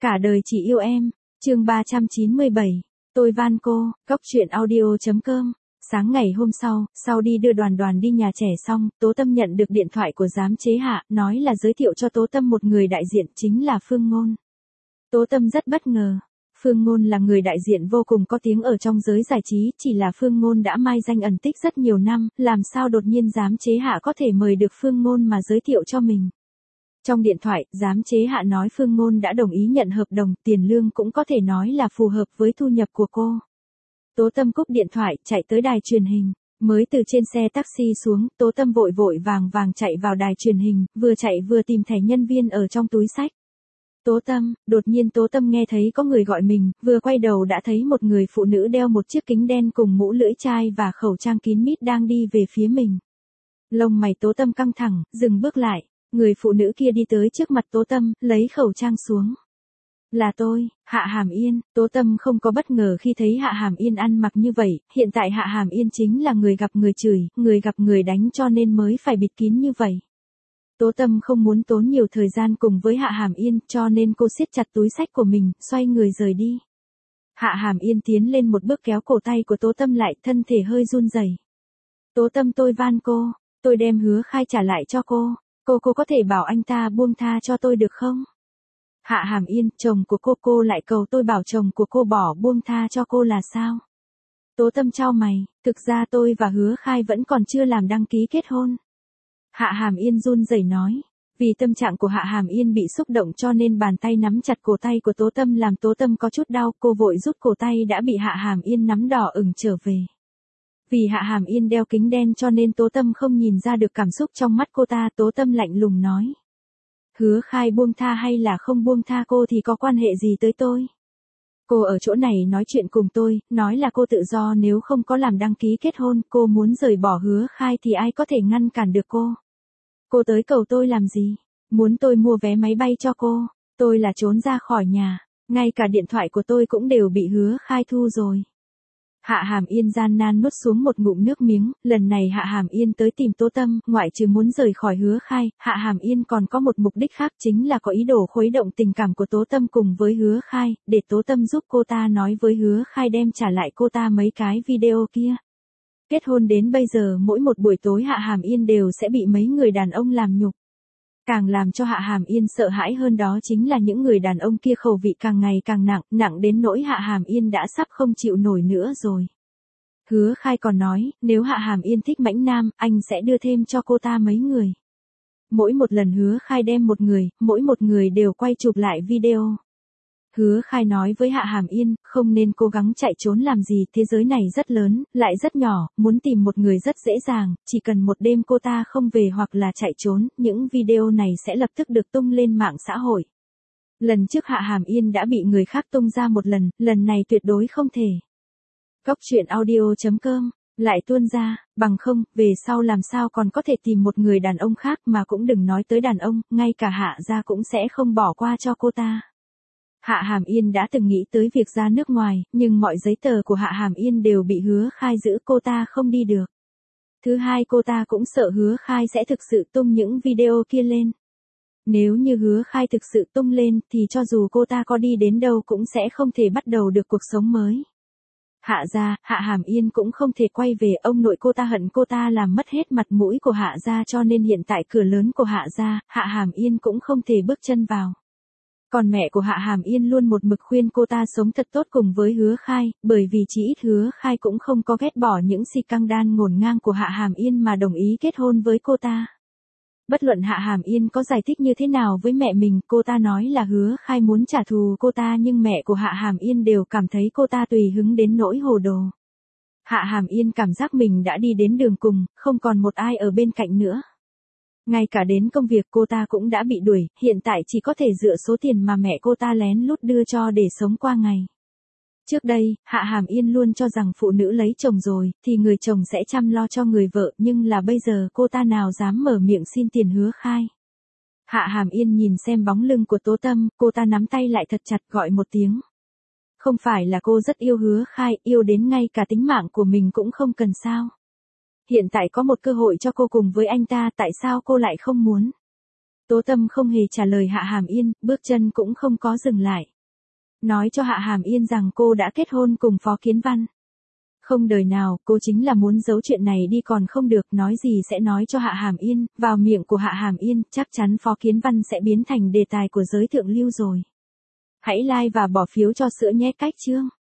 Cả đời chỉ yêu em, chương 397, tôi van cô, Cóc truyện audio.com. Sáng ngày hôm sau đi đưa Đoàn đi nhà trẻ xong, Tố Tâm nhận được điện thoại của giám chế Hạ, nói là giới thiệu cho Tố Tâm một người đại diện chính là Phương Ngôn. Tố Tâm rất bất ngờ. Phương Ngôn là người đại diện vô cùng có tiếng ở trong giới giải trí, chỉ là Phương Ngôn đã mai danh ẩn tích rất nhiều năm, làm sao đột nhiên giám chế Hạ có thể mời được Phương Ngôn mà giới thiệu cho mình. Trong điện thoại, giám chế Hạ nói Phương Ngôn đã đồng ý nhận hợp đồng, tiền lương cũng có thể nói là phù hợp với thu nhập của cô. Tố Tâm cúp điện thoại, chạy tới đài truyền hình. Mới từ trên xe taxi xuống, Tố Tâm vội vàng chạy vào đài truyền hình, vừa chạy vừa tìm thẻ nhân viên ở trong túi xách. Tố Tâm, đột nhiên Tố Tâm nghe thấy có người gọi mình, vừa quay đầu đã thấy một người phụ nữ đeo một chiếc kính đen cùng mũ lưỡi chai và khẩu trang kín mít đang đi về phía mình. Lông mày Tố Tâm căng thẳng, dừng bước lại. Người phụ nữ kia đi tới trước mặt Tố Tâm, lấy khẩu trang xuống. Là tôi, Hạ Hàm Yên. Tố Tâm không có bất ngờ khi thấy Hạ Hàm Yên ăn mặc như vậy, hiện tại Hạ Hàm Yên chính là người gặp người chửi, người gặp người đánh cho nên mới phải bịt kín như vậy. Tố Tâm không muốn tốn nhiều thời gian cùng với Hạ Hàm Yên cho nên cô siết chặt túi xách của mình, xoay người rời đi. Hạ Hàm Yên tiến lên một bước kéo cổ tay của Tố Tâm lại, thân thể hơi run rẩy. Tố Tâm, tôi van cô, tôi đem Hứa Khai trả lại cho cô. Cô có thể bảo anh ta buông tha cho tôi được không? Hạ Hàm Yên, chồng của cô lại cầu tôi bảo chồng của cô bỏ buông tha cho cô là sao? Tố Tâm chau mày, thực ra tôi và Hứa Khai vẫn còn chưa làm đăng ký kết hôn. Hạ Hàm Yên run rẩy nói, vì tâm trạng của Hạ Hàm Yên bị xúc động cho nên bàn tay nắm chặt cổ tay của Tố Tâm làm Tố Tâm có chút đau, cô vội rút cổ tay đã bị Hạ Hàm Yên nắm đỏ ửng trở về. Vì Hạ Hàm Yên đeo kính đen cho nên Tố Tâm không nhìn ra được cảm xúc trong mắt cô ta. Tố Tâm lạnh lùng nói, Hứa Khai buông tha hay là không buông tha cô thì có quan hệ gì tới tôi? Cô ở chỗ này nói chuyện cùng tôi, nói là cô tự do, nếu không có làm đăng ký kết hôn, cô muốn rời bỏ Hứa Khai thì ai có thể ngăn cản được cô? Cô tới cầu tôi làm gì? Muốn tôi mua vé máy bay cho cô? Tôi là trốn ra khỏi nhà, ngay cả điện thoại của tôi cũng đều bị Hứa Khai thu rồi. Hạ Hàm Yên gian nan nuốt xuống một ngụm nước miếng, lần này Hạ Hàm Yên tới tìm Tố Tâm, ngoại trừ muốn rời khỏi Hứa Khai, Hạ Hàm Yên còn có một mục đích khác, chính là có ý đồ khuấy động tình cảm của Tố Tâm cùng với Hứa Khai, để Tố Tâm giúp cô ta nói với Hứa Khai đem trả lại cô ta mấy cái video kia. Kết hôn đến bây giờ mỗi một buổi tối Hạ Hàm Yên đều sẽ bị mấy người đàn ông làm nhục. Càng làm cho Hạ Hàm Yên sợ hãi hơn đó chính là những người đàn ông kia khẩu vị càng ngày càng nặng đến nỗi Hạ Hàm Yên đã sắp không chịu nổi nữa rồi. Hứa Khai còn nói, nếu Hạ Hàm Yên thích mãnh nam, anh sẽ đưa thêm cho cô ta mấy người. Mỗi một lần Hứa Khai đem mỗi một người đều quay chụp lại video. Hứa Khai nói với Hạ Hàm Yên, không nên cố gắng chạy trốn làm gì, thế giới này rất lớn, lại rất nhỏ, muốn tìm một người rất dễ dàng, chỉ cần một đêm cô ta không về hoặc là chạy trốn, những video này sẽ lập tức được tung lên mạng xã hội. Lần trước Hạ Hàm Yên đã bị người khác tung ra một lần này tuyệt đối không thể. Cóc truyện audio.com, lại tuôn ra, bằng không, về sau làm sao còn có thể tìm một người đàn ông khác mà cũng đừng nói tới đàn ông, ngay cả Hạ gia cũng sẽ không bỏ qua cho cô ta. Hạ Hàm Yên đã từng nghĩ tới việc ra nước ngoài, nhưng mọi giấy tờ của Hạ Hàm Yên đều bị Hứa Khai giữ, cô ta không đi được. Thứ hai, cô ta cũng sợ Hứa Khai sẽ thực sự tung những video kia lên. Nếu như Hứa Khai thực sự tung lên thì cho dù cô ta có đi đến đâu cũng sẽ không thể bắt đầu được cuộc sống mới. Hạ gia, Hạ Hàm Yên cũng không thể quay về, ông nội cô ta hận cô ta làm mất hết mặt mũi của Hạ gia cho nên hiện tại cửa lớn của Hạ gia, Hạ Hàm Yên cũng không thể bước chân vào. Còn mẹ của Hạ Hàm Yên luôn một mực khuyên cô ta sống thật tốt cùng với Hứa Khai, bởi vì chỉ ít Hứa Khai cũng không có ghét bỏ những si căng đan ngổn ngang của Hạ Hàm Yên mà đồng ý kết hôn với cô ta. Bất luận Hạ Hàm Yên có giải thích như thế nào với mẹ mình, cô ta nói là Hứa Khai muốn trả thù cô ta nhưng mẹ của Hạ Hàm Yên đều cảm thấy cô ta tùy hứng đến nỗi hồ đồ. Hạ Hàm Yên cảm giác mình đã đi đến đường cùng, không còn một ai ở bên cạnh nữa. Ngay cả đến công việc cô ta cũng đã bị đuổi, hiện tại chỉ có thể dựa số tiền mà mẹ cô ta lén lút đưa cho để sống qua ngày. Trước đây, Hạ Hàm Yên luôn cho rằng phụ nữ lấy chồng rồi, thì người chồng sẽ chăm lo cho người vợ, nhưng là bây giờ cô ta nào dám mở miệng xin tiền Hứa Khai. Hạ Hàm Yên nhìn xem bóng lưng của Tố Tâm, cô ta nắm tay lại thật chặt gọi một tiếng. Không phải là cô rất yêu Hứa Khai, yêu đến ngay cả tính mạng của mình cũng không cần sao? Hiện tại có một cơ hội cho cô cùng với anh ta, tại sao cô lại không muốn? Tố Tâm không hề trả lời Hạ Hàm Yên, bước chân cũng không có dừng lại. Nói cho Hạ Hàm Yên rằng cô đã kết hôn cùng Phó Kiến Văn. Không đời nào, cô chính là muốn giấu chuyện này đi còn không được, nói gì sẽ nói cho Hạ Hàm Yên, vào miệng của Hạ Hàm Yên, chắc chắn Phó Kiến Văn sẽ biến thành đề tài của giới thượng lưu rồi. Hãy like và bỏ phiếu cho sữa nhé. Cách chương.